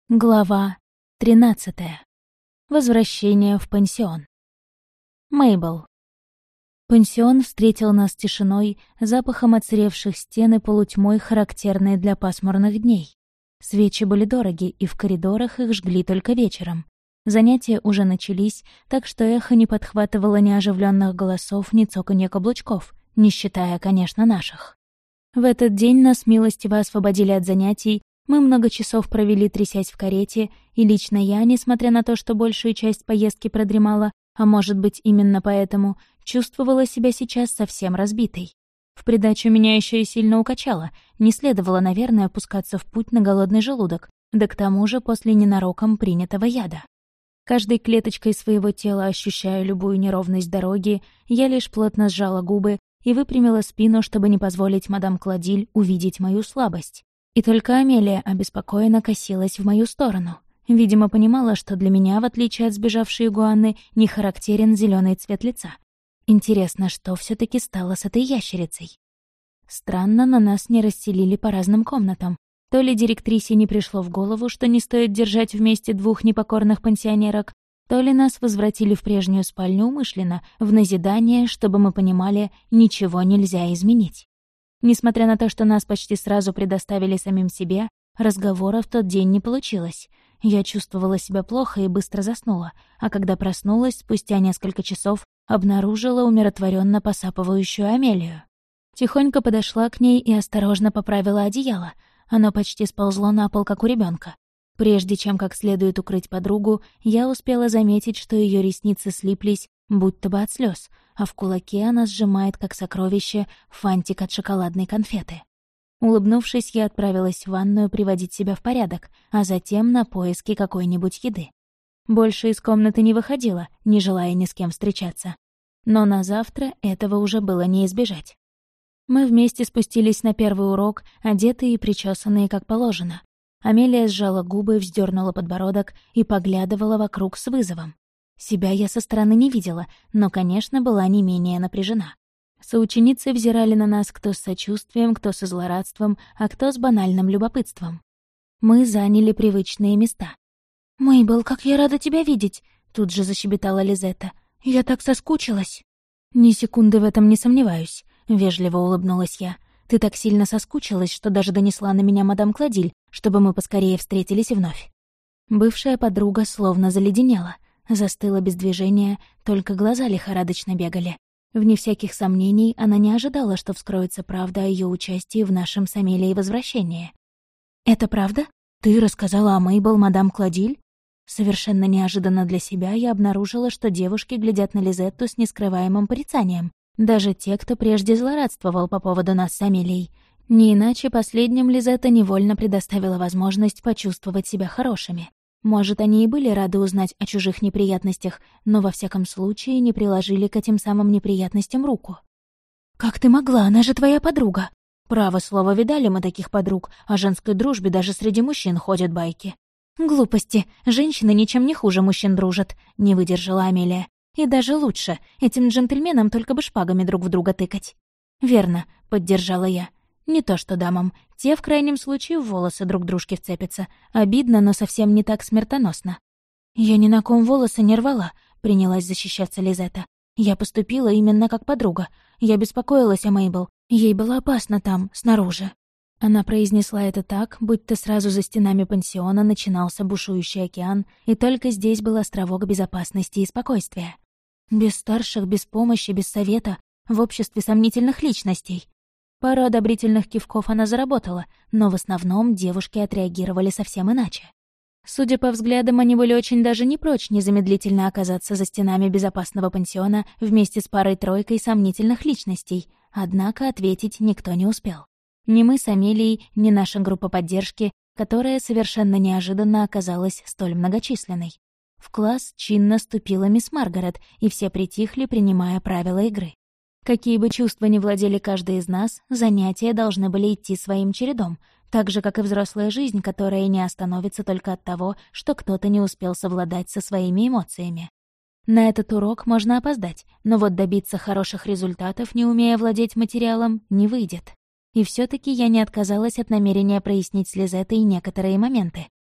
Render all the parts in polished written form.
Глава 13. Возвращение в пансион. Мейбл. Пансион встретил нас тишиной, запахом отсыревших стен и полутьмой, характерной для пасмурных дней. Свечи были дороги, и в коридорах их жгли только вечером. Занятия уже начались, так что эхо не подхватывало ни оживленных голосов, ни цоканья каблучков, не считая, конечно, наших. В этот день нас милостиво освободили от занятий. Мы много часов провели, трясясь в карете, и лично я, несмотря на то, что большую часть поездки продремала, а может быть, именно поэтому, чувствовала себя сейчас совсем разбитой. В придачу меня еще и сильно укачало, не следовало, наверное, пускаться в путь на голодный желудок, да к тому же после ненароком принятого яда. Каждой клеточкой своего тела, ощущая любую неровность дороги, я лишь плотно сжала губы и выпрямила спину, чтобы не позволить мадам Клодиль увидеть мою слабость. И только Амелия обеспокоенно косилась в мою сторону. Видимо, понимала, что для меня, в отличие от сбежавшей игуаны, не характерен зеленый цвет лица. Интересно, что все таки стало с этой ящерицей? Странно, но нас не расселили по разным комнатам. То ли директрисе не пришло в голову, что не стоит держать вместе двух непокорных пансионерок, то ли нас возвратили в прежнюю спальню умышленно, в назидание, чтобы мы понимали, ничего нельзя изменить. Несмотря на то, что нас почти сразу предоставили самим себе, разговора в тот день не получилось. Я чувствовала себя плохо и быстро заснула, а когда проснулась, спустя несколько часов, обнаружила умиротворенно посапывающую Амелию. Тихонько подошла к ней и осторожно поправила одеяло. Оно почти сползло на пол, как у ребенка. Прежде чем как следует укрыть подругу, я успела заметить, что ее ресницы слиплись, будто бы от слез, а в кулаке она сжимает, как сокровище, фантик от шоколадной конфеты. Улыбнувшись, я отправилась в ванную приводить себя в порядок, а затем на поиски какой-нибудь еды. Больше из комнаты не выходила, не желая ни с кем встречаться. Но на завтра этого уже было не избежать. Мы вместе спустились на первый урок, одетые и причесанные как положено. Амелия сжала губы, вздернула подбородок и поглядывала вокруг с вызовом. Себя я со стороны не видела, но, конечно, была не менее напряжена. Соученицы взирали на нас кто с сочувствием, кто со злорадством, а кто с банальным любопытством. Мы заняли привычные места. «Мейбл, как я рада тебя видеть!» — тут же защебетала Лизетта. «Я так соскучилась!» «Ни секунды в этом не сомневаюсь», — вежливо улыбнулась я. «Ты так сильно соскучилась, что даже донесла на меня мадам Клодиль, чтобы мы поскорее встретились вновь». Бывшая подруга словно заледенела. Застыла без движения, только глаза лихорадочно бегали. Вне всяких сомнений, она не ожидала, что вскроется правда о ее участии в нашем с Амелией возвращении. «Это правда? Ты рассказала о Мейбл мадам Клодиль?» Совершенно неожиданно для себя я обнаружила, что девушки глядят на Лизетту с нескрываемым порицанием. Даже те, кто прежде злорадствовал по поводу нас с Амелией. Не иначе последним Лизетта невольно предоставила возможность почувствовать себя хорошими. Может, они и были рады узнать о чужих неприятностях, но во всяком случае не приложили к этим самым неприятностям руку. «Как ты могла? Она же твоя подруга!» «Право слово, видали мы таких подруг, о женской дружбе даже среди мужчин ходят байки». «Глупости. Женщины ничем не хуже мужчин дружат», — не выдержала Амелия. «И даже лучше. Этим джентльменам только бы шпагами друг в друга тыкать». «Верно», — поддержала я. «Не то что дамам. Те, в крайнем случае, в волосы друг дружке вцепятся. Обидно, но совсем не так смертоносно». «Я ни на ком волосы не рвала», — принялась защищаться Лизетта. «Я поступила именно как подруга. Я беспокоилась о Мейбл. Ей было опасно там, снаружи». Она произнесла это так, будто сразу за стенами пансиона начинался бушующий океан, и только здесь был островок безопасности и спокойствия. Без старших, без помощи, без совета, в обществе сомнительных личностей. Пару одобрительных кивков она заработала, но в основном девушки отреагировали совсем иначе. Судя по взглядам, они были очень даже не прочь незамедлительно оказаться за стенами безопасного пансиона вместе с парой-тройкой сомнительных личностей, однако ответить никто не успел. Ни мы с Амелией, ни наша группа поддержки, которая совершенно неожиданно оказалась столь многочисленной. В класс чинно ступила мисс Маргарет, и все притихли, принимая правила игры. Какие бы чувства ни владели каждый из нас, занятия должны были идти своим чередом, так же, как и взрослая жизнь, которая не остановится только от того, что кто-то не успел совладать со своими эмоциями. На этот урок можно опоздать, но вот добиться хороших результатов, не умея владеть материалом, не выйдет. И все таки я не отказалась от намерения прояснить с Лизеттой некоторые моменты.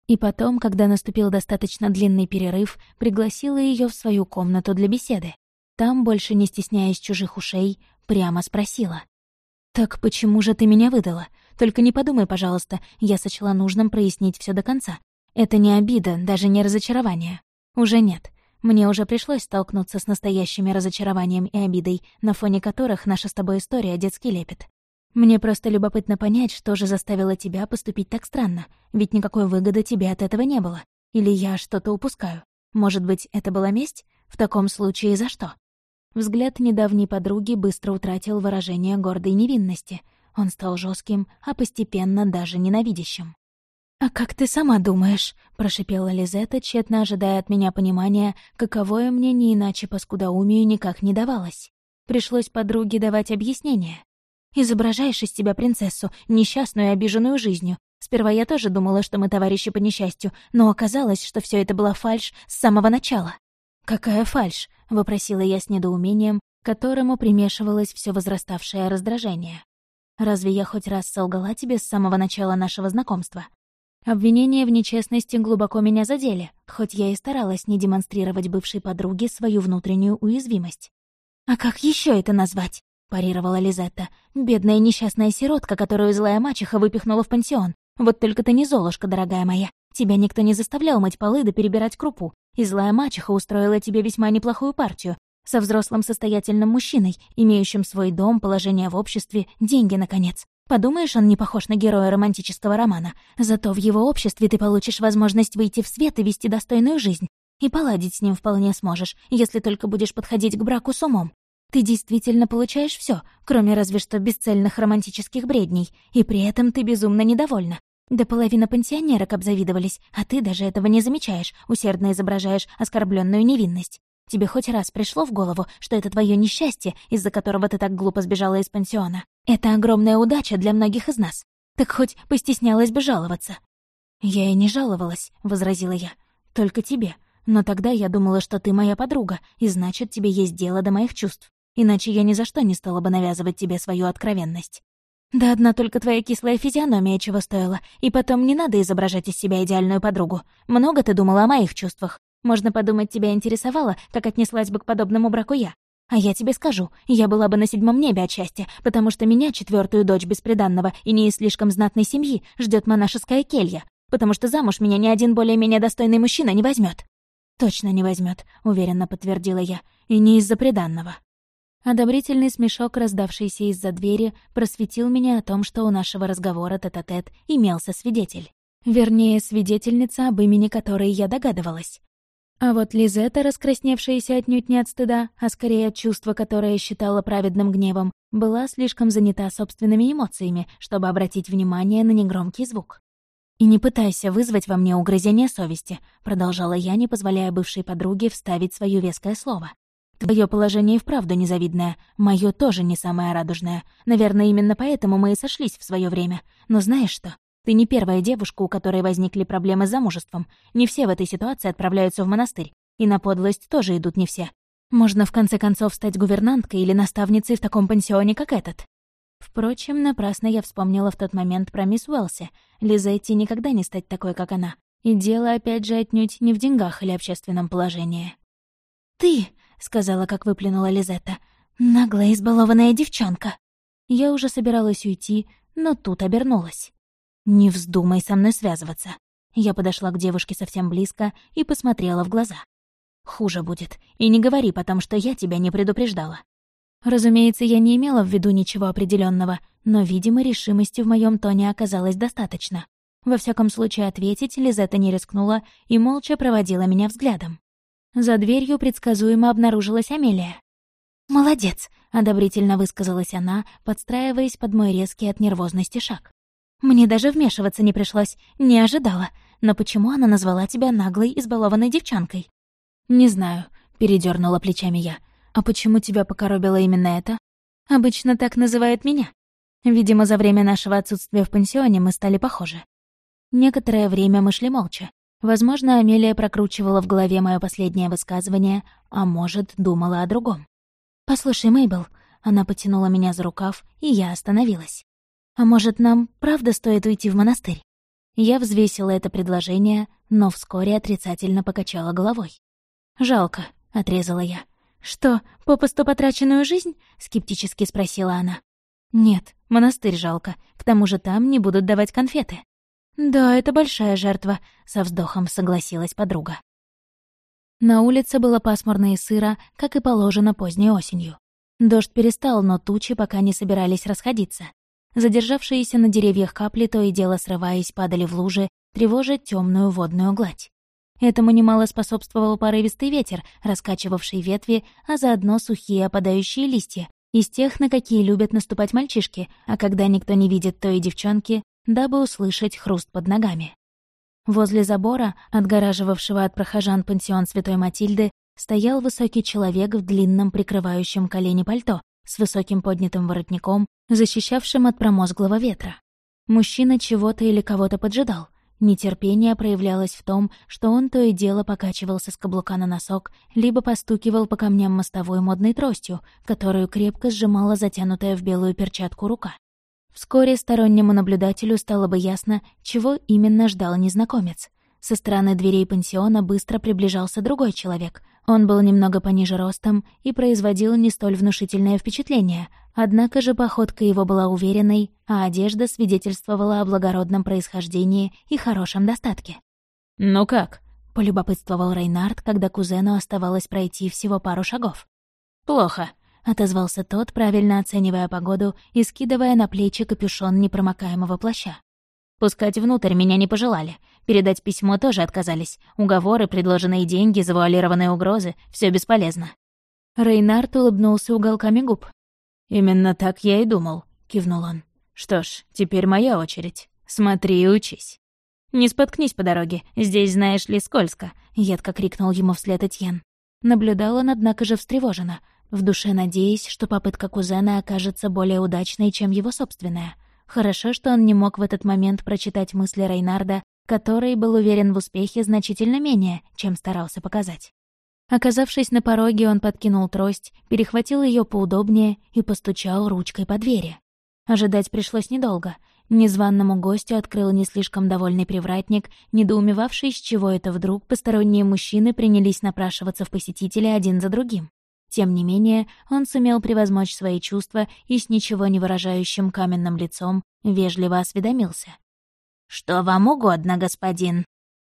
И потом, когда наступил достаточно длинный перерыв, пригласила ее в свою комнату для беседы. Там, больше не стесняясь чужих ушей, прямо спросила. «Так почему же ты меня выдала? Только не подумай, пожалуйста, я сочла нужным прояснить все до конца. Это не обида, даже не разочарование. Уже нет. Мне уже пришлось столкнуться с настоящими разочарованием и обидой, на фоне которых наша с тобой история детский лепет. Мне просто любопытно понять, что же заставило тебя поступить так странно, ведь никакой выгоды тебе от этого не было. Или я что-то упускаю? Может быть, это была месть? В таком случае за что?» Взгляд недавней подруги быстро утратил выражение гордой невинности. Он стал жестким, а постепенно даже ненавидящим. «А как ты сама думаешь?» — прошипела Лизетта, тщетно ожидая от меня понимания, каковое мне не иначе по скудоумию никак не давалось. Пришлось подруге давать объяснение. «Изображаешь из себя принцессу, несчастную и обиженную жизнью. Сперва я тоже думала, что мы товарищи по несчастью, но оказалось, что все это была фальшь с самого начала». «Какая фальшь?» — вопросила я с недоумением, к которому примешивалось все возраставшее раздражение. «Разве я хоть раз солгала тебе с самого начала нашего знакомства?» Обвинения в нечестности глубоко меня задели, хоть я и старалась не демонстрировать бывшей подруге свою внутреннюю уязвимость. «А как еще это назвать?» — парировала Лизетта. «Бедная несчастная сиротка, которую злая мачеха выпихнула в пансион. Вот только ты не Золушка, дорогая моя. Тебя никто не заставлял мыть полы да перебирать крупу. И злая мачеха устроила тебе весьма неплохую партию. Со взрослым состоятельным мужчиной, имеющим свой дом, положение в обществе, деньги, наконец. Подумаешь, он не похож на героя романтического романа. Зато в его обществе ты получишь возможность выйти в свет и вести достойную жизнь. И поладить с ним вполне сможешь, если только будешь подходить к браку с умом. Ты действительно получаешь все, кроме разве что бесцельных романтических бредней, и при этом ты безумно недовольна. Да половина пансионерок обзавидовались, а ты даже этого не замечаешь, усердно изображаешь оскорбленную невинность. Тебе хоть раз пришло в голову, что это твое несчастье, из-за которого ты так глупо сбежала из пансиона? Это огромная удача для многих из нас. Так хоть постеснялась бы жаловаться». «Я и не жаловалась», — возразила я. «Только тебе. Но тогда я думала, что ты моя подруга, и значит, тебе есть дело до моих чувств. Иначе я ни за что не стала бы навязывать тебе свою откровенность». «Да одна только твоя кислая физиономия чего стоила, и потом не надо изображать из себя идеальную подругу. Много ты думала о моих чувствах. Можно подумать, тебя интересовало, как отнеслась бы к подобному браку я. А я тебе скажу, я была бы на 7-м небе от счастья, потому что меня, 4-ю дочь бесприданного и не из слишком знатной семьи, ждет монашеская келья, потому что замуж меня ни один более-менее достойный мужчина не возьмет. «Точно не возьмет, уверенно подтвердила я, — «и не из-за приданного». Одобрительный смешок, раздавшийся из-за двери, просветил меня о том, что у нашего разговора тет-а-тет имелся свидетель. Вернее, свидетельница, об имени которой я догадывалась. А вот Лизетта, раскрасневшаяся отнюдь не от стыда, а скорее от чувства, которое считала праведным гневом, была слишком занята собственными эмоциями, чтобы обратить внимание на негромкий звук. «И не пытайся вызвать во мне угрызение совести», — продолжала я, не позволяя бывшей подруге вставить свое веское слово. «Твое положение и вправду незавидное, мое тоже не самое радужное. Наверное, именно поэтому мы и сошлись в свое время. Но знаешь что? Ты не первая девушка, у которой возникли проблемы с замужеством. Не все в этой ситуации отправляются в монастырь. И на подлость тоже идут не все. Можно в конце концов стать гувернанткой или наставницей в таком пансионе, как этот». Впрочем, напрасно я вспомнила в тот момент про мисс Уэлси. Лизетте никогда не стать такой, как она. И дело, опять же, отнюдь не в деньгах или общественном положении. «Ты!» — сказала, как выплюнула Лизетта. «Наглая, избалованная девчонка!» Я уже собиралась уйти, но тут обернулась. «Не вздумай со мной связываться». Я подошла к девушке совсем близко и посмотрела в глаза. «Хуже будет. И не говори потом, что я тебя не предупреждала». Разумеется, я не имела в виду ничего определенного, но, видимо, решимости в моем тоне оказалось достаточно. Во всяком случае, ответить Лизетта не рискнула и молча проводила меня взглядом. За дверью предсказуемо обнаружилась Амелия. «Молодец», — одобрительно высказалась она, подстраиваясь под мой резкий от нервозности шаг. «Мне даже вмешиваться не пришлось, не ожидала. Но почему она назвала тебя наглой, избалованной девчонкой?» «Не знаю», — передернула плечами я. «А почему тебя покоробило именно это?» «Обычно так называют меня. Видимо, за время нашего отсутствия в пансионе мы стали похожи». Некоторое время мы шли молча. Возможно, Амелия прокручивала в голове мое последнее высказывание, а может, думала о другом. «Послушай, Мейбл», — она потянула меня за рукав, и я остановилась. «А может, нам правда стоит уйти в монастырь?» Я взвесила это предложение, но вскоре отрицательно покачала головой. «Жалко», — отрезала я. «Что, попусту потраченную жизнь?» — скептически спросила она. «Нет, монастырь жалко, к тому же там не будут давать конфеты». «Да, это большая жертва», — со вздохом согласилась подруга. На улице было пасмурно и сыро, как и положено поздней осенью. Дождь перестал, но тучи пока не собирались расходиться. Задержавшиеся на деревьях капли, то и дело срываясь, падали в лужи, тревожа темную водную гладь. Этому немало способствовал порывистый ветер, раскачивавший ветви, а заодно сухие опадающие листья, из тех, на какие любят наступать мальчишки, а когда никто не видит, то и девчонки, дабы услышать хруст под ногами. Возле забора, отгораживавшего от прохожан пансион Святой Матильды, стоял высокий человек в длинном прикрывающем колени пальто, с высоким поднятым воротником, защищавшим от промозглого ветра. Мужчина чего-то или кого-то поджидал. Нетерпение проявлялось в том, что он то и дело покачивался с каблука на носок, либо постукивал по камням мостовой модной тростью, которую крепко сжимала затянутая в белую перчатку рука. Вскоре стороннему наблюдателю стало бы ясно, чего именно ждал незнакомец. Со стороны дверей пансиона быстро приближался другой человек. Он был немного пониже ростом и производил не столь внушительное впечатление, однако же походка его была уверенной, а одежда свидетельствовала о благородном происхождении и хорошем достатке. «Ну как?» — полюбопытствовал Рейнард, когда кузену оставалось пройти всего пару шагов. «Плохо», — отозвался тот, правильно оценивая погоду и скидывая на плечи капюшон непромокаемого плаща. «Пускать внутрь меня не пожелали. Передать письмо тоже отказались. Уговоры, предложенные деньги, завуалированные угрозы — все бесполезно». Рейнард улыбнулся уголками губ. «Именно так я и думал», — кивнул он. «Что ж, теперь моя очередь. Смотри и учись. Не споткнись по дороге, здесь, знаешь ли, скользко», — едко крикнул ему вслед Этьен. Наблюдал он, однако же, встревоженно, в душе надеясь, что попытка кузена окажется более удачной, чем его собственная. Хорошо, что он не мог в этот момент прочитать мысли Рейнарда, который был уверен в успехе значительно менее, чем старался показать. Оказавшись на пороге, он подкинул трость, перехватил ее поудобнее и постучал ручкой по двери. Ожидать пришлось недолго. Незваному гостю открыл не слишком довольный привратник, недоумевавший, с чего это вдруг посторонние мужчины принялись напрашиваться в посетители один за другим. Тем не менее, он сумел превозмочь свои чувства и с ничего не выражающим каменным лицом вежливо осведомился. «Что вам угодно, господин?»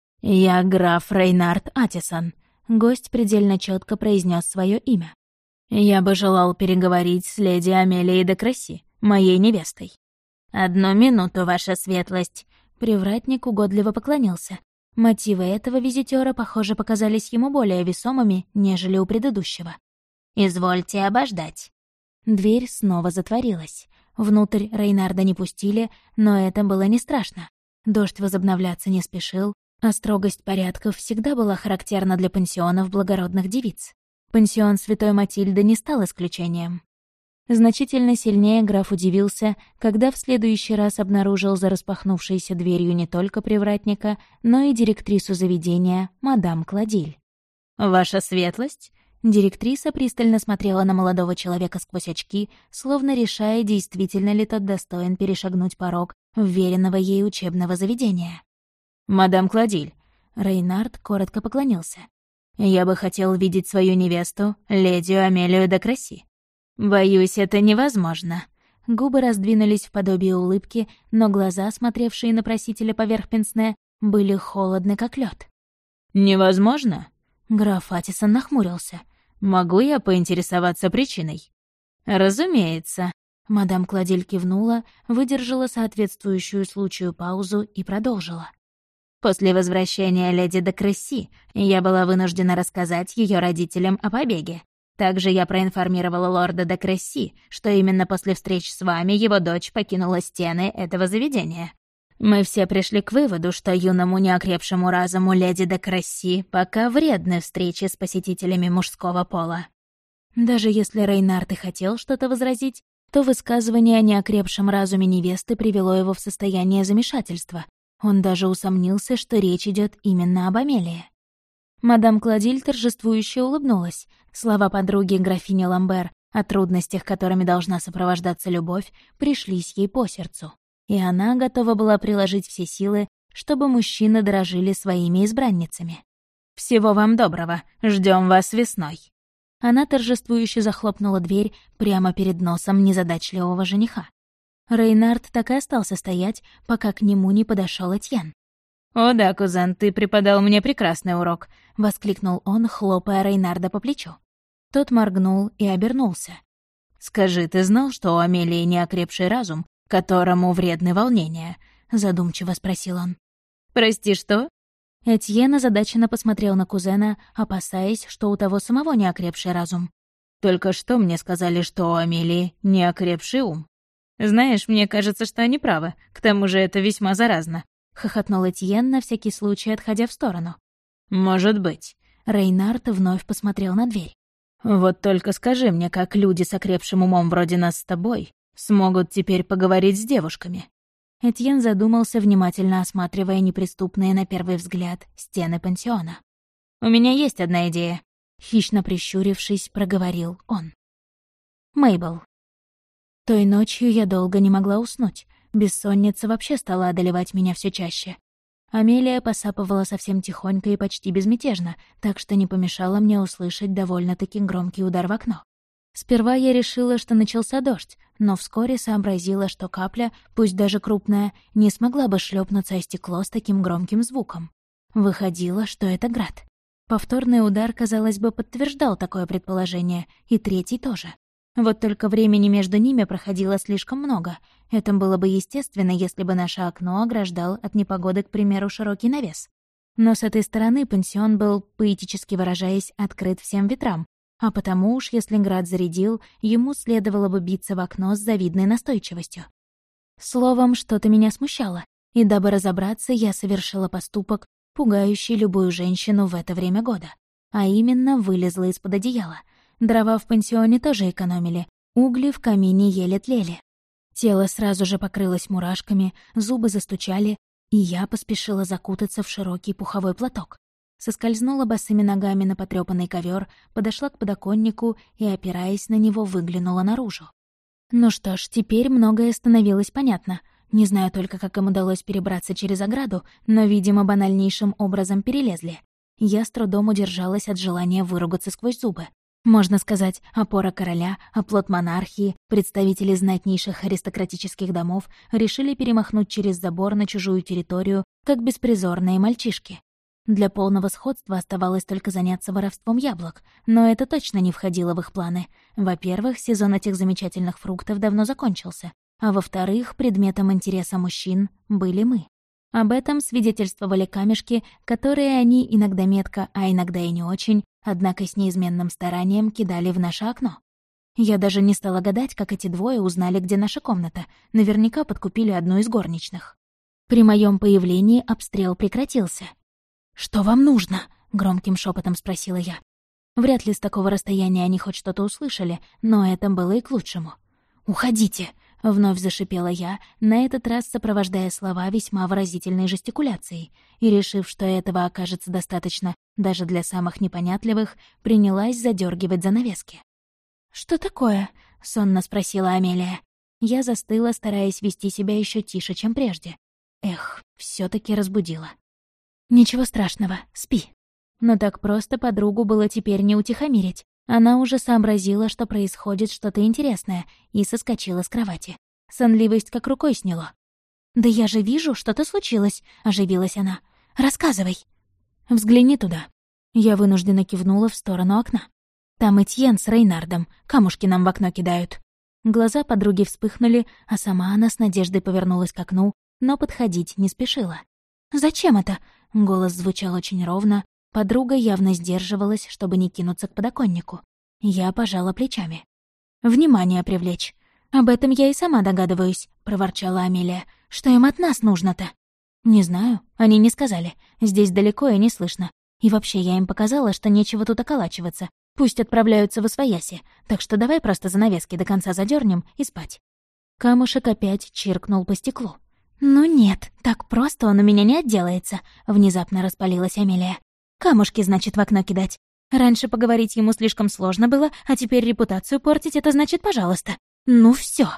«Я граф Рейнард Атисон», — гость предельно четко произнес свое имя. «Я бы желал переговорить с леди Амелией де Кресси, моей невестой». «Одну минуту, ваша светлость», — привратник угодливо поклонился. Мотивы этого визитёра, похоже, показались ему более весомыми, нежели у предыдущего. «Извольте обождать». Дверь снова затворилась. Внутрь Рейнарда не пустили, но это было не страшно. Дождь возобновляться не спешил, а строгость порядков всегда была характерна для пансионов благородных девиц. Пансион Святой Матильды не стал исключением. Значительно сильнее граф удивился, когда в следующий раз обнаружил за распахнувшейся дверью не только привратника, но и директрису заведения, мадам Кладиль. «Ваша светлость?» Директриса пристально смотрела на молодого человека сквозь очки, словно решая, действительно ли тот достоин перешагнуть порог вверенного ей учебного заведения. «Мадам Кладиль», Рейнард коротко поклонился. «Я бы хотел видеть свою невесту, леди Амелию де Кресси». «Боюсь, это невозможно». Губы раздвинулись в подобие улыбки, но глаза, смотревшие на просителя поверх пенсне, были холодны, как лед. «Невозможно?» Граф Атисон нахмурился. «Могу я поинтересоваться причиной?» «Разумеется». Мадам Кладиль кивнула, выдержала соответствующую случаю паузу и продолжила. «После возвращения леди де Кресси я была вынуждена рассказать ее родителям о побеге. Также я проинформировала лорда де Кресси, что именно после встреч с вами его дочь покинула стены этого заведения. Мы все пришли к выводу, что юному неокрепшему разуму леди де Кресси пока вредны встречи с посетителями мужского пола». Даже если Рейнард и хотел что-то возразить, то высказывание о неокрепшем разуме невесты привело его в состояние замешательства. Он даже усомнился, что речь идет именно об Амелии. Мадам Кладиль торжествующе улыбнулась. Слова подруги графини Ламбер о трудностях, которыми должна сопровождаться любовь, пришлись ей по сердцу. И она готова была приложить все силы, чтобы мужчины дорожили своими избранницами. «Всего вам доброго. Ждем вас весной». Она торжествующе захлопнула дверь прямо перед носом незадачливого жениха. Рейнард так и остался стоять, пока к нему не подошел Этьен. «О да, кузен, ты преподал мне прекрасный урок», — воскликнул он, хлопая Рейнарда по плечу. Тот моргнул и обернулся. «Скажи, ты знал, что у Амелии неокрепший разум, которому вредны волнения?» — задумчиво спросил он. «Прости, что?» Этьен озадаченно посмотрел на кузена, опасаясь, что у того самого неокрепший разум. «Только что мне сказали, что у Амелии неокрепший ум. Знаешь, мне кажется, что они правы, к тому же это весьма заразно», — хохотнул Этьен, на всякий случай отходя в сторону. «Может быть». Рейнард вновь посмотрел на дверь. «Вот только скажи мне, как люди с окрепшим умом вроде нас с тобой смогут теперь поговорить с девушками?» Этьен задумался, внимательно осматривая неприступные на первый взгляд стены пансиона. «У меня есть одна идея», — хищно прищурившись, проговорил он. Мейбл. Той ночью я долго не могла уснуть. Бессонница вообще стала одолевать меня все чаще. Амелия посапывала совсем тихонько и почти безмятежно, так что не помешало мне услышать довольно-таки громкий удар в окно. Сперва я решила, что начался дождь, но вскоре сообразила, что капля, пусть даже крупная, не смогла бы шлепнуться о стекло с таким громким звуком. Выходило, что это град. Повторный удар, казалось бы, подтверждал такое предположение, и третий тоже. Вот только времени между ними проходило слишком много. Это было бы естественно, если бы наше окно ограждал от непогоды, к примеру, широкий навес. Но с этой стороны пансион был, поэтически выражаясь, открыт всем ветрам, а потому уж, если град зарядил, ему следовало бы биться в окно с завидной настойчивостью. Словом, что-то меня смущало, и дабы разобраться, я совершила поступок, пугающий любую женщину в это время года. А именно, вылезла из-под одеяла. Дрова в пансионе тоже экономили, угли в камине еле тлели. Тело сразу же покрылось мурашками, зубы застучали, и я поспешила закутаться в широкий пуховой платок. Соскользнула босыми ногами на потрёпанный ковер, подошла к подоконнику и, опираясь на него, выглянула наружу. Ну что ж, теперь многое становилось понятно. Не знаю только, как им удалось перебраться через ограду, но, видимо, банальнейшим образом перелезли. Я с трудом удержалась от желания выругаться сквозь зубы. Можно сказать, опора короля, оплот монархии, представители знатнейших аристократических домов решили перемахнуть через забор на чужую территорию, как беспризорные мальчишки. Для полного сходства оставалось только заняться воровством яблок, но это точно не входило в их планы. Во-первых, сезон этих замечательных фруктов давно закончился, а во-вторых, предметом интереса мужчин были мы. Об этом свидетельствовали камешки, которые они иногда метко, а иногда и не очень, однако с неизменным старанием кидали в наше окно. Я даже не стала гадать, как эти двое узнали, где наша комната, наверняка подкупили одну из горничных. При моем появлении обстрел прекратился. «Что вам нужно?» — громким шепотом спросила я. Вряд ли с такого расстояния они хоть что-то услышали, но это было и к лучшему. «Уходите!» — вновь зашипела я, на этот раз сопровождая слова весьма выразительной жестикуляцией, и, решив, что этого окажется достаточно даже для самых непонятливых, принялась задергивать занавески. «Что такое?» — сонно спросила Амелия. Я застыла, стараясь вести себя еще тише, чем прежде. Эх, все таки разбудила. «Ничего страшного, спи». Но так просто подругу было теперь не утихомирить. Она уже сообразила, что происходит что-то интересное, и соскочила с кровати. Сонливость как рукой сняло. «Да я же вижу, что-то случилось», — оживилась она. «Рассказывай». «Взгляни туда». Я вынужденно кивнула в сторону окна. «Там Этьен с Рейнардом, камушки нам в окно кидают». Глаза подруги вспыхнули, а сама она с надеждой повернулась к окну, но подходить не спешила. «Зачем это?» — голос звучал очень ровно. Подруга явно сдерживалась, чтобы не кинуться к подоконнику. Я пожала плечами. «Внимание привлечь. Об этом я и сама догадываюсь», — проворчала Амелия. «Что им от нас нужно-то?» «Не знаю. Они не сказали. Здесь далеко и не слышно. И вообще я им показала, что нечего тут околачиваться. Пусть отправляются в освояси. Так что давай просто занавески до конца задернем и спать». Камушек опять чиркнул по стеклу. «Ну нет, так просто он у меня не отделается», — внезапно распалилась Амелия. «Камушки, значит, в окно кидать. Раньше поговорить ему слишком сложно было, а теперь репутацию портить — это значит пожалуйста. Ну всё».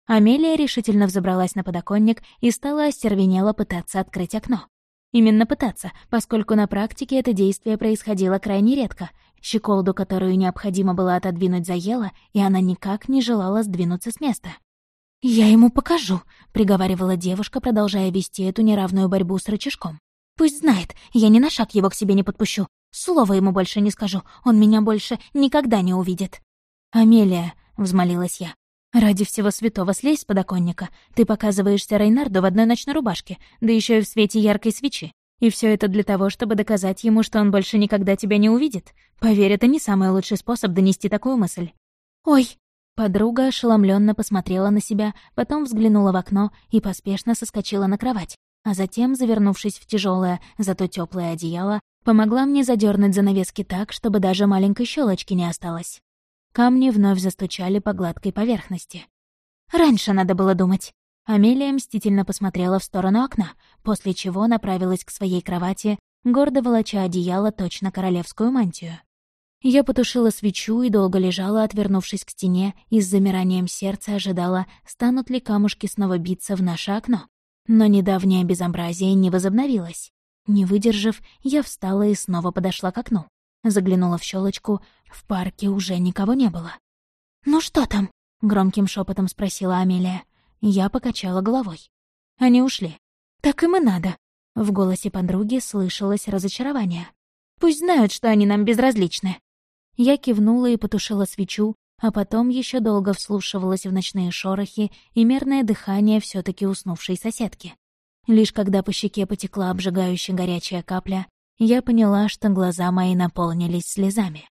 Амелия решительно взобралась на подоконник и стала остервенело пытаться открыть окно. Именно пытаться, поскольку на практике это действие происходило крайне редко. Щеколду, которую необходимо было отодвинуть, заела, и она никак не желала сдвинуться с места. «Я ему покажу», — приговаривала девушка, продолжая вести эту неравную борьбу с рычажком. «Пусть знает, я ни на шаг его к себе не подпущу. Слова ему больше не скажу, он меня больше никогда не увидит». «Амелия», — взмолилась я, — «ради всего святого слезь с подоконника. Ты показываешься Рейнарду в одной ночной рубашке, да еще и в свете яркой свечи. И все это для того, чтобы доказать ему, что он больше никогда тебя не увидит. Поверь, это не самый лучший способ донести такую мысль». «Ой!» Подруга ошеломленно посмотрела на себя, потом взглянула в окно и поспешно соскочила на кровать, а затем, завернувшись в тяжелое, зато теплое одеяло, помогла мне задернуть занавески так, чтобы даже маленькой щелочки не осталось. Камни вновь застучали по гладкой поверхности. «Раньше надо было думать». Амелия мстительно посмотрела в сторону окна, после чего направилась к своей кровати, гордо волоча одеяло точно королевскую мантию. Я потушила свечу и долго лежала, отвернувшись к стене, и с замиранием сердца ожидала, станут ли камушки снова биться в наше окно. Но недавнее безобразие не возобновилось. Не выдержав, я встала и снова подошла к окну. Заглянула в щелочку, в парке уже никого не было. «Ну что там?» — громким шепотом спросила Амелия. Я покачала головой. Они ушли. «Так им и надо». В голосе подруги слышалось разочарование. «Пусть знают, что они нам безразличны». Я кивнула и потушила свечу, а потом еще долго вслушивалась в ночные шорохи и мерное дыхание все таки уснувшей соседки. Лишь когда по щеке потекла обжигающая горячая капля, я поняла, что глаза мои наполнились слезами.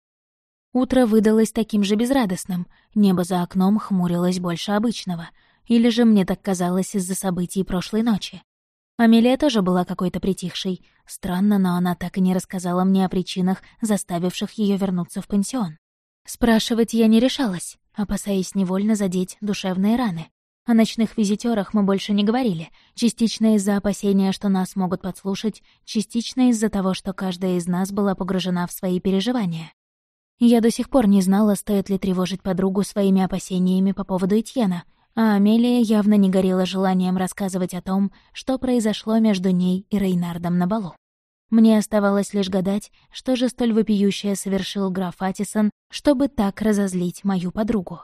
Утро выдалось таким же безрадостным, небо за окном хмурилось больше обычного, или же мне так казалось из-за событий прошлой ночи. Амелия тоже была какой-то притихшей. Странно, но она так и не рассказала мне о причинах, заставивших ее вернуться в пансион. Спрашивать я не решалась, опасаясь невольно задеть душевные раны. О ночных визитёрах мы больше не говорили, частично из-за опасения, что нас могут подслушать, частично из-за того, что каждая из нас была погружена в свои переживания. Я до сих пор не знала, стоит ли тревожить подругу своими опасениями по поводу Этьена, а Амелия явно не горела желанием рассказывать о том, что произошло между ней и Рейнардом на балу. Мне оставалось лишь гадать, что же столь вопиющее совершил граф Атисон, чтобы так разозлить мою подругу.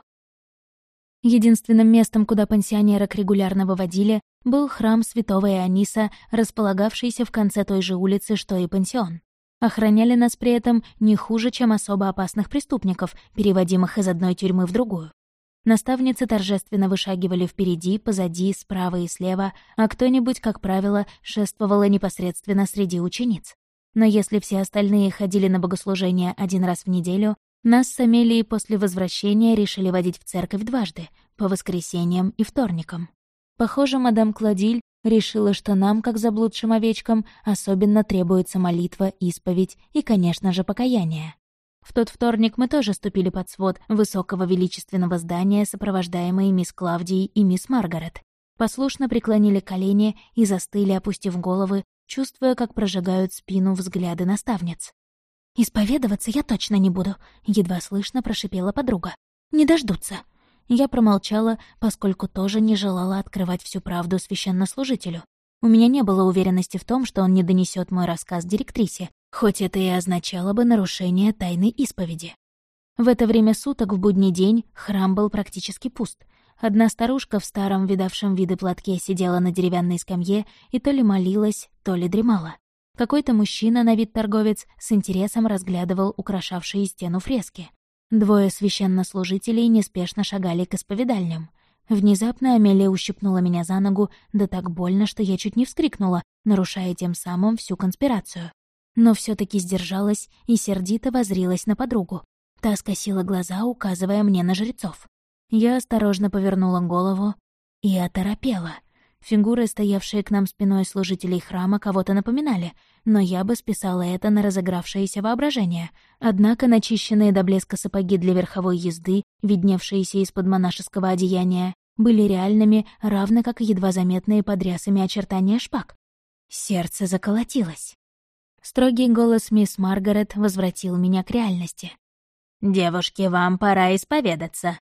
Единственным местом, куда пансионерок регулярно выводили, был храм святого Иониса, располагавшийся в конце той же улицы, что и пансион. Охраняли нас при этом не хуже, чем особо опасных преступников, переводимых из одной тюрьмы в другую. Наставницы торжественно вышагивали впереди, позади, справа и слева, а кто-нибудь, как правило, шествовала непосредственно среди учениц. Но если все остальные ходили на богослужение один раз в неделю, нас с Амелией после возвращения решили водить в церковь дважды, по воскресеньям и вторникам. Похоже, мадам Клодиль решила, что нам, как заблудшим овечкам, особенно требуется молитва, исповедь и, конечно же, покаяние. В тот вторник мы тоже ступили под свод высокого величественного здания, сопровождаемые мисс Клавдией и мисс Маргарет. Послушно преклонили колени и застыли, опустив головы, чувствуя, как прожигают спину взгляды наставниц. «Исповедоваться я точно не буду», — едва слышно прошипела подруга. «Не дождутся». Я промолчала, поскольку тоже не желала открывать всю правду священнослужителю. У меня не было уверенности в том, что он не донесет мой рассказ директрисе, хоть это и означало бы нарушение тайной исповеди. В это время суток в будний день храм был практически пуст. Одна старушка в старом видавшем виды платке сидела на деревянной скамье и то ли молилась, то ли дремала. Какой-то мужчина, на вид торговец, с интересом разглядывал украшавшие стену фрески. Двое священнослужителей неспешно шагали к исповедальням. Внезапно Амелия ущипнула меня за ногу, да так больно, что я чуть не вскрикнула, нарушая тем самым всю конспирацию. Но все таки сдержалась и сердито воззрилась на подругу. Та скосила глаза, указывая мне на жрецов. Я осторожно повернула голову и оторопела. Фигуры, стоявшие к нам спиной служителей храма, кого-то напоминали, но я бы списала это на разыгравшееся воображение. Однако начищенные до блеска сапоги для верховой езды, видневшиеся из-под монашеского одеяния, были реальными, равно как и едва заметные под рясами очертания шпаг. Сердце заколотилось. Строгий голос мисс Маргарет возвратил меня к реальности. «Девушки, вам пора исповедаться».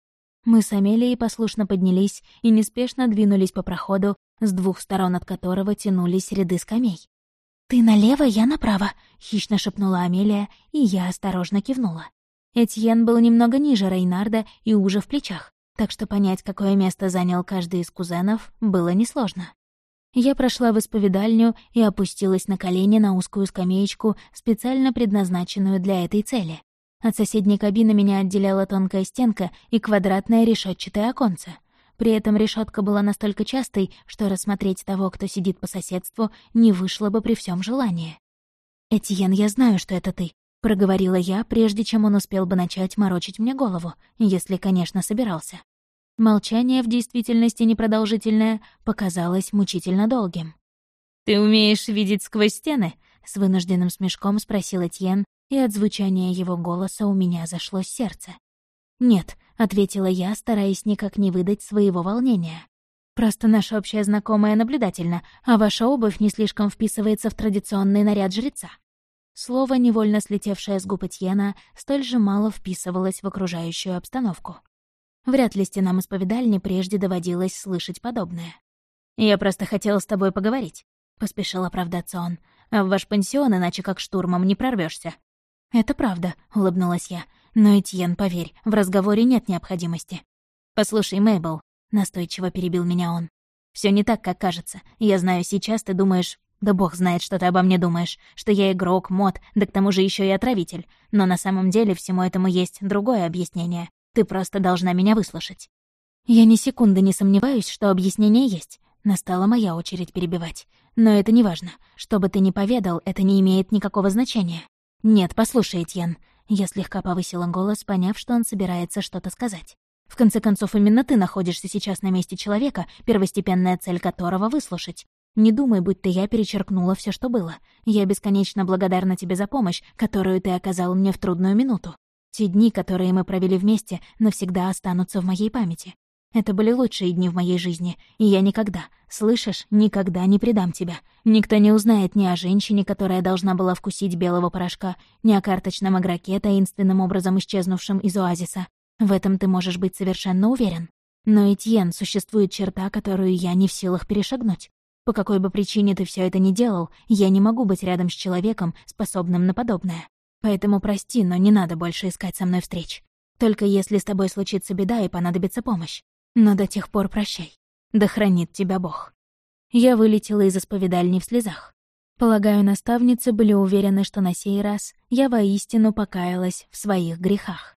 Мы с Амелией послушно поднялись и неспешно двинулись по проходу, с двух сторон от которого тянулись ряды скамей. «Ты налево, я направо», — хищно шепнула Амелия, и я осторожно кивнула. Этьен был немного ниже Рейнарда и уже в плечах, так что понять, какое место занял каждый из кузенов, было несложно. Я прошла в исповедальню и опустилась на колени на узкую скамеечку, специально предназначенную для этой цели. От соседней кабины меня отделяла тонкая стенка и квадратное решетчатое оконце. При этом решетка была настолько частой, что рассмотреть того, кто сидит по соседству, не вышло бы при всем желании. «Этьен, я знаю, что это ты», — проговорила я, прежде чем он успел бы начать морочить мне голову, если, конечно, собирался. Молчание, в действительности непродолжительное, показалось мучительно долгим. «Ты умеешь видеть сквозь стены?» — с вынужденным смешком спросил Этьен, и от звучания его голоса у меня зашлось сердце. «Нет», — ответила я, стараясь никак не выдать своего волнения. «Просто наша общая знакомая наблюдательна, а ваша обувь не слишком вписывается в традиционный наряд жреца». Слово, невольно слетевшее с губ Этьена, столь же мало вписывалось в окружающую обстановку. Вряд ли стенам исповедальни прежде доводилось слышать подобное. «Я просто хотела с тобой поговорить», — поспешил оправдаться он. «А в ваш пансион иначе как штурмом не прорвешься. «Это правда», — улыбнулась я. «Но, Этьен, поверь, в разговоре нет необходимости». «Послушай, Мейбл», — настойчиво перебил меня он. «Всё не так, как кажется. Я знаю, сейчас ты думаешь... Да бог знает, что ты обо мне думаешь. Что я игрок, мод, да к тому же ещё и отравитель. Но на самом деле всему этому есть другое объяснение. Ты просто должна меня выслушать». Я ни секунды не сомневаюсь, что объяснение есть. Настала моя очередь перебивать. Но это не важно. Что бы ты ни поведал, это не имеет никакого значения. «Нет, послушай, Этьен». Я слегка повысила голос, поняв, что он собирается что-то сказать. «В конце концов, именно ты находишься сейчас на месте человека, первостепенная цель которого — выслушать. Не думай, будто я перечеркнула всё, что было. Я бесконечно благодарна тебе за помощь, которую ты оказал мне в трудную минуту. Те дни, которые мы провели вместе, навсегда останутся в моей памяти. Это были лучшие дни в моей жизни, и я никогда, слышишь, никогда не предам тебя. Никто не узнает ни о женщине, которая должна была вкусить белого порошка, ни о карточном игроке, таинственным образом исчезнувшем из оазиса. В этом ты можешь быть совершенно уверен. Но, Этьен, существует черта, которую я не в силах перешагнуть. По какой бы причине ты всё это ни делал, я не могу быть рядом с человеком, способным на подобное. Поэтому прости, но не надо больше искать со мной встреч. Только если с тобой случится беда и понадобится помощь. Но до тех пор прощай. Да хранит тебя Бог». Я вылетела из исповедальни в слезах. Полагаю, наставницы были уверены, что на сей раз я воистину покаялась в своих грехах.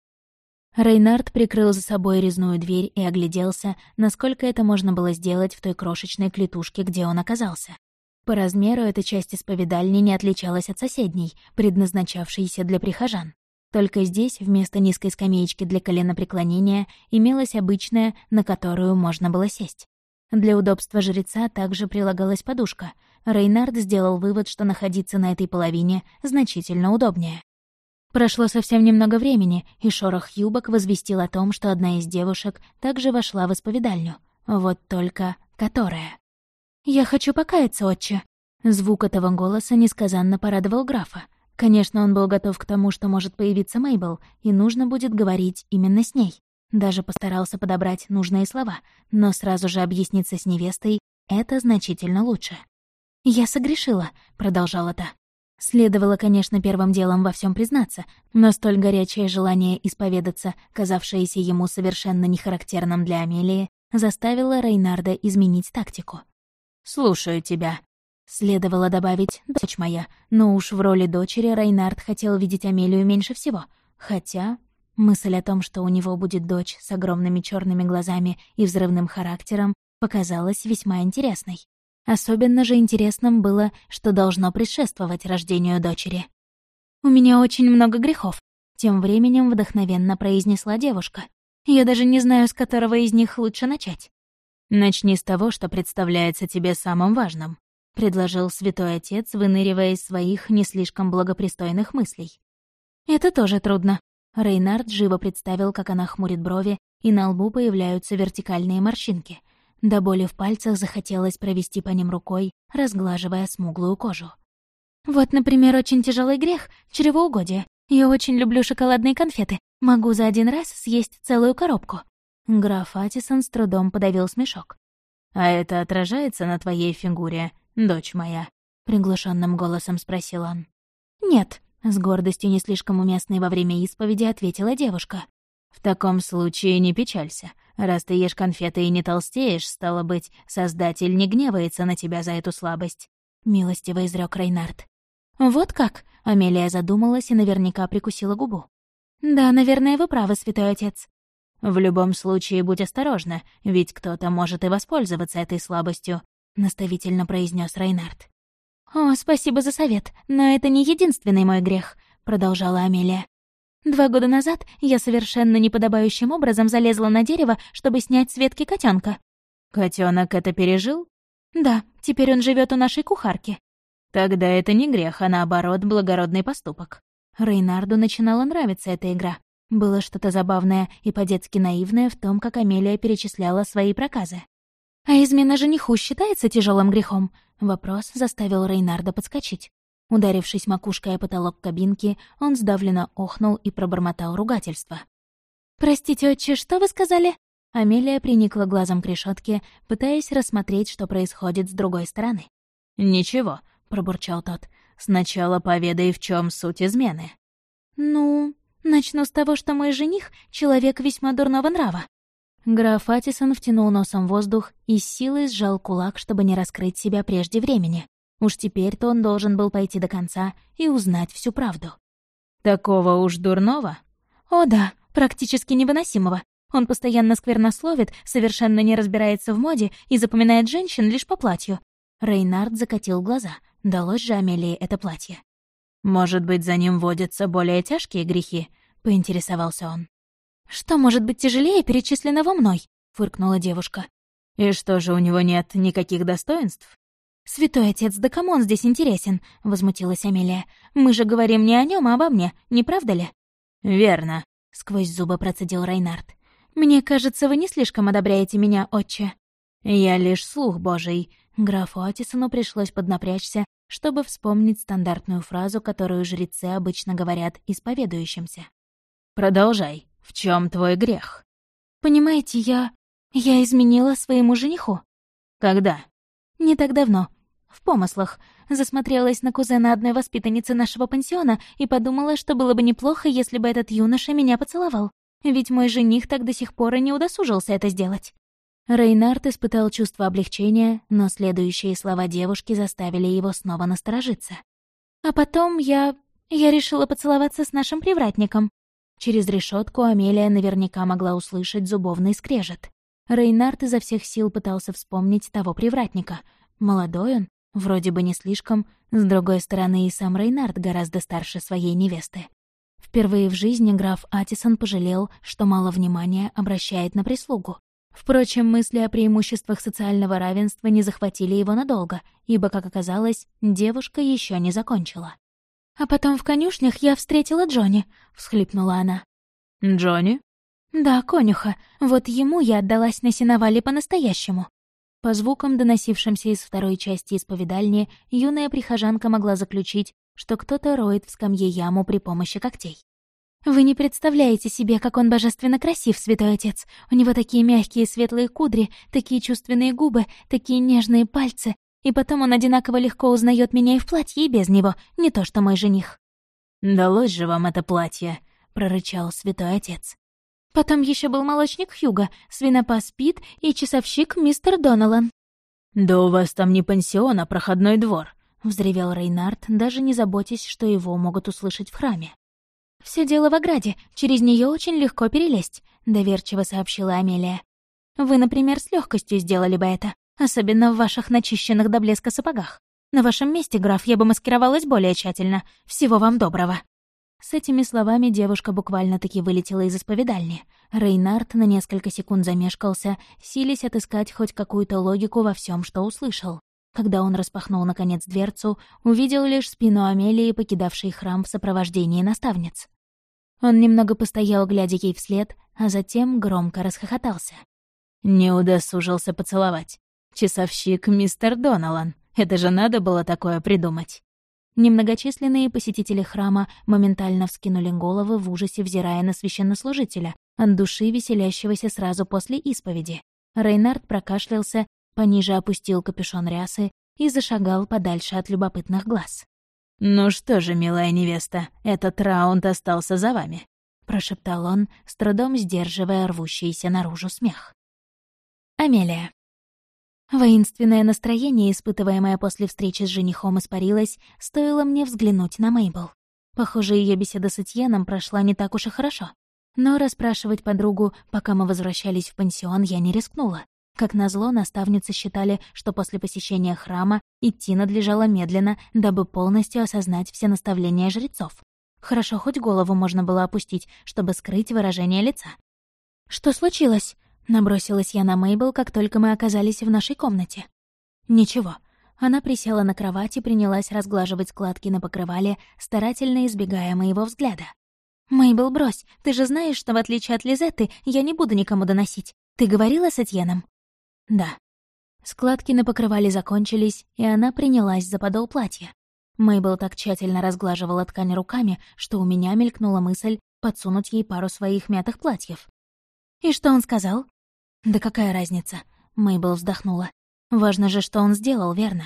Рейнард прикрыл за собой резную дверь и огляделся, насколько это можно было сделать в той крошечной клетушке, где он оказался. По размеру эта часть исповедальни не отличалась от соседней, предназначавшейся для прихожан. Только здесь вместо низкой скамеечки для коленопреклонения имелась обычная, на которую можно было сесть. Для удобства жреца также прилагалась подушка. Рейнард сделал вывод, что находиться на этой половине значительно удобнее. Прошло совсем немного времени, и шорох юбок возвестил о том, что одна из девушек также вошла в исповедальню. Вот только которая. «Я хочу покаяться, отче». Звук этого голоса несказанно порадовал графа. Конечно, он был готов к тому, что может появиться Мейбл, и нужно будет говорить именно с ней. Даже постарался подобрать нужные слова, но сразу же объясниться с невестой — это значительно лучше. «Я согрешила», — продолжала та. Следовало, конечно, первым делом во всем признаться, но столь горячее желание исповедаться, казавшееся ему совершенно нехарактерным для Амелии, заставило Рейнарда изменить тактику. «Слушаю тебя», — следовало добавить «дочь моя», но уж в роли дочери Рейнард хотел видеть Амелию меньше всего, хотя мысль о том, что у него будет дочь с огромными черными глазами и взрывным характером, показалась весьма интересной. Особенно же интересным было, что должно предшествовать рождению дочери. «У меня очень много грехов», — тем временем вдохновенно произнесла девушка. «Я даже не знаю, с которого из них лучше начать». «Начни с того, что представляется тебе самым важным», — предложил святой отец, выныривая из своих не слишком благопристойных мыслей. «Это тоже трудно». Рейнард живо представил, как она хмурит брови, и на лбу появляются вертикальные морщинки. До боли в пальцах захотелось провести по ним рукой, разглаживая смуглую кожу. «Вот, например, очень тяжелый грех — чревоугодие. Я очень люблю шоколадные конфеты. Могу за один раз съесть целую коробку. Граф Атисон с трудом подавил смешок. «А это отражается на твоей фигуре, дочь моя?» — приглушенным голосом спросил он. «Нет», — с гордостью, не слишком уместной во время исповеди, ответила девушка. «В таком случае не печалься. Раз ты ешь конфеты и не толстеешь, стало быть, Создатель не гневается на тебя за эту слабость», — милостиво изрёк Рейнард. «Вот как?» — Амелия задумалась и наверняка прикусила губу. «Да, наверное, вы правы, святой отец». «В любом случае будь осторожна, ведь кто-то может и воспользоваться этой слабостью», — наставительно произнес Рейнард. «О, спасибо за совет, но это не единственный мой грех», — продолжала Амелия. 2 года назад я совершенно неподобающим образом залезла на дерево, чтобы снять с ветки котенка. Котенок это пережил? Да, теперь он живет у нашей кухарки. Тогда это не грех, а наоборот, благородный поступок. Рейнарду начинала нравиться эта игра. Было что-то забавное и по-детски наивное в том, как Амелия перечисляла свои проказы. «А измена жениху считается тяжелым грехом?» Вопрос заставил Рейнарда подскочить. Ударившись макушкой о потолок кабинки, он сдавленно охнул и пробормотал ругательство. «Простите, отче, что вы сказали?» Амелия приникла глазом к решетке, пытаясь рассмотреть, что происходит с другой стороны. «Ничего», — пробурчал тот. «Сначала поведай, в чем суть измены». «Ну, начну с того, что мой жених — человек весьма дурного нрава». Граф Атисон втянул носом воздух и с силой сжал кулак, чтобы не раскрыть себя прежде времени. Уж теперь-то он должен был пойти до конца и узнать всю правду. «Такого уж дурного?» «О да, практически невыносимого. Он постоянно сквернословит, совершенно не разбирается в моде и запоминает женщин лишь по платью». Рейнард закатил глаза. Далось же Амелии это платье. «Может быть, за ним водятся более тяжкие грехи?» — поинтересовался он. «Что может быть тяжелее перечисленного мной?» — фыркнула девушка. «И что же, у него нет никаких достоинств?» «Святой отец, да кому он здесь интересен?» — возмутилась Амелия. «Мы же говорим не о нем, а обо мне, не правда ли?» «Верно», — сквозь зубы процедил Рейнард. «Мне кажется, вы не слишком одобряете меня, отче». «Я лишь слух божий». Графу Атисону пришлось поднапрячься, чтобы вспомнить стандартную фразу, которую жрецы обычно говорят исповедующимся. «Продолжай. В чем твой грех?» «Понимаете, я изменила своему жениху». «Когда?» «Не так давно. В помыслах. Засмотрелась на кузена одной воспитанницы нашего пансиона и подумала, что было бы неплохо, если бы этот юноша меня поцеловал. Ведь мой жених так до сих пор и не удосужился это сделать». Рейнард испытал чувство облегчения, но следующие слова девушки заставили его снова насторожиться. «А потом я решила поцеловаться с нашим привратником». Через решетку Амелия наверняка могла услышать зубовный скрежет. Рейнард изо всех сил пытался вспомнить того привратника. Молодой он, вроде бы не слишком, с другой стороны и сам Рейнард гораздо старше своей невесты. Впервые в жизни граф Атисон пожалел, что мало внимания обращает на прислугу. Впрочем, мысли о преимуществах социального равенства не захватили его надолго, ибо, как оказалось, девушка еще не закончила. «А потом в конюшнях я встретила Джонни», — всхлипнула она. «Джонни?» «Да, конюха. Вот ему я отдалась на сеновале по-настоящему». По звукам, доносившимся из второй части исповедальни, юная прихожанка могла заключить, что кто-то роет в скамье яму при помощи когтей. «Вы не представляете себе, как он божественно красив, святой отец. У него такие мягкие светлые кудри, такие чувственные губы, такие нежные пальцы. И потом он одинаково легко узнает меня и в платье, и без него, не то что мой жених». «Далось же вам это платье», — прорычал святой отец. Потом еще был молочник Хьюго, свинопас Пит и часовщик мистер Доналан. «Да у вас там не пансион, а проходной двор», — взревел Рейнард, даже не заботясь, что его могут услышать в храме. «Все дело в ограде, через нее очень легко перелезть», — доверчиво сообщила Амелия. «Вы, например, с легкостью сделали бы это, особенно в ваших начищенных до блеска сапогах. На вашем месте, граф, я бы маскировалась более тщательно. Всего вам доброго». С этими словами девушка буквально-таки вылетела из исповедальни. Рейнард на несколько секунд замешкался, силясь отыскать хоть какую-то логику во всем, что услышал. Когда он распахнул, наконец, дверцу, увидел лишь спину Амелии, покидавшей храм в сопровождении наставниц. Он немного постоял, глядя ей вслед, а затем громко расхохотался. «Не удосужился поцеловать. Часовщик мистер Доналан. Это же надо было такое придумать». Немногочисленные посетители храма моментально вскинули головы в ужасе, взирая на священнослужителя, от души веселящегося сразу после исповеди. Рейнард прокашлялся, пониже опустил капюшон рясы и зашагал подальше от любопытных глаз. «Ну что же, милая невеста, этот раунд остался за вами», — прошептал он, с трудом сдерживая рвущийся наружу смех. Амелия. Воинственное настроение, испытываемое после встречи с женихом, испарилось, стоило мне взглянуть на Мейбл. Похоже, ее беседа с Этьеном прошла не так уж и хорошо. Но расспрашивать подругу, пока мы возвращались в пансион, я не рискнула. Как назло, наставницы считали, что после посещения храма идти надлежало медленно, дабы полностью осознать все наставления жрецов. Хорошо, хоть голову можно было опустить, чтобы скрыть выражение лица. «Что случилось?» — набросилась я на Мейбл, как только мы оказались в нашей комнате. «Ничего». Она присела на кровать и принялась разглаживать складки на покрывале, старательно избегая моего взгляда. «Мейбл, брось, ты же знаешь, что в отличие от Лизетты я не буду никому доносить. Ты говорила с Этьеном?» «Да». Складки на покрывале закончились, и она принялась за подол платья. Мейбл так тщательно разглаживала ткань руками, что у меня мелькнула мысль подсунуть ей пару своих мятых платьев. «И что он сказал?» «Да какая разница?» — Мейбл вздохнула. «Важно же, что он сделал, верно?»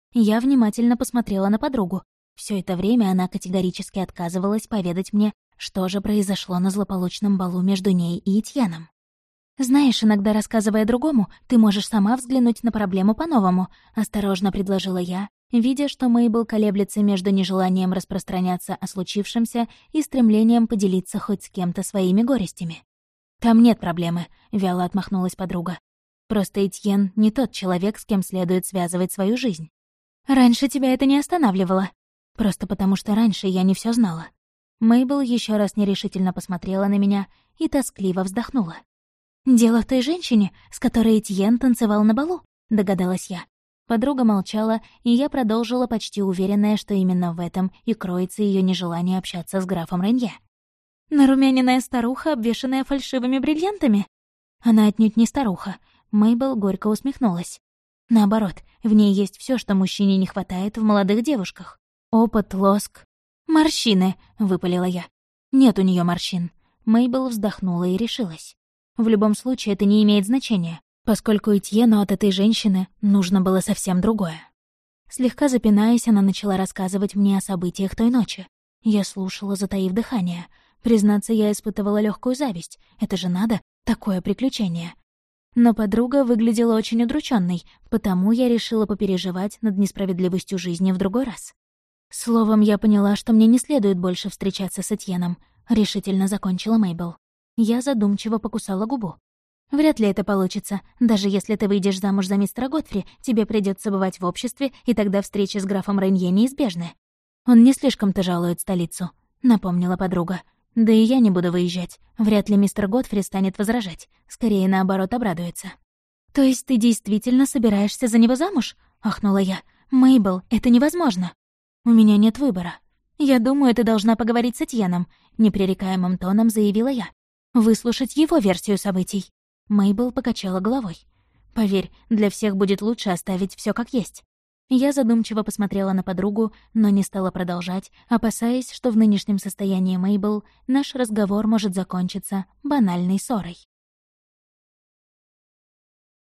Я внимательно посмотрела на подругу. Все это время она категорически отказывалась поведать мне, что же произошло на злополучном балу между ней и Этьеном. «Знаешь, иногда, рассказывая другому, ты можешь сама взглянуть на проблему по-новому», — осторожно предложила я, видя, что Мейбл колеблется между нежеланием распространяться о случившемся и стремлением поделиться хоть с кем-то своими горестями. «Там нет проблемы», — вяло отмахнулась подруга. «Просто Этьен не тот человек, с кем следует связывать свою жизнь. Раньше тебя это не останавливало. Просто потому, что раньше я не все знала». Мейбл еще раз нерешительно посмотрела на меня и тоскливо вздохнула. «Дело в той женщине, с которой Этьен танцевал на балу», — догадалась я. Подруга молчала, и я продолжила, почти уверенная, что именно в этом и кроется ее нежелание общаться с графом Ренье. «Нарумяненная старуха, обвешанная фальшивыми бриллиантами?» Она отнюдь не старуха. Мейбл горько усмехнулась. Наоборот, в ней есть все, что мужчине не хватает в молодых девушках. Опыт, лоск. «Морщины», — выпалила я. «Нет у нее морщин». Мейбл вздохнула и решилась. В любом случае это не имеет значения, поскольку Этьену от этой женщины нужно было совсем другое. Слегка запинаясь, она начала рассказывать мне о событиях той ночи. Я слушала, затаив дыхание. Признаться, я испытывала легкую зависть. Это же надо, такое приключение. Но подруга выглядела очень удрученной, потому я решила попереживать над несправедливостью жизни в другой раз. Словом, я поняла, что мне не следует больше встречаться с Этьеном. Решительно закончила Мейбл. Я задумчиво покусала губу. «Вряд ли это получится. Даже если ты выйдешь замуж за мистера Готфри, тебе придется бывать в обществе, и тогда встречи с графом Ренье неизбежны. Он не слишком-то жалует столицу», — напомнила подруга. «Да и я не буду выезжать. Вряд ли мистер Готфри станет возражать. Скорее, наоборот, обрадуется». «То есть ты действительно собираешься за него замуж?» — ахнула я. «Мейбл, это невозможно». «У меня нет выбора. Я думаю, ты должна поговорить с Этьеном», — непререкаемым тоном заявила я. «Выслушать его версию событий». Мейбл покачала головой. «Поверь, для всех будет лучше оставить все как есть». Я задумчиво посмотрела на подругу, но не стала продолжать, опасаясь, что в нынешнем состоянии Мейбл наш разговор может закончиться банальной ссорой.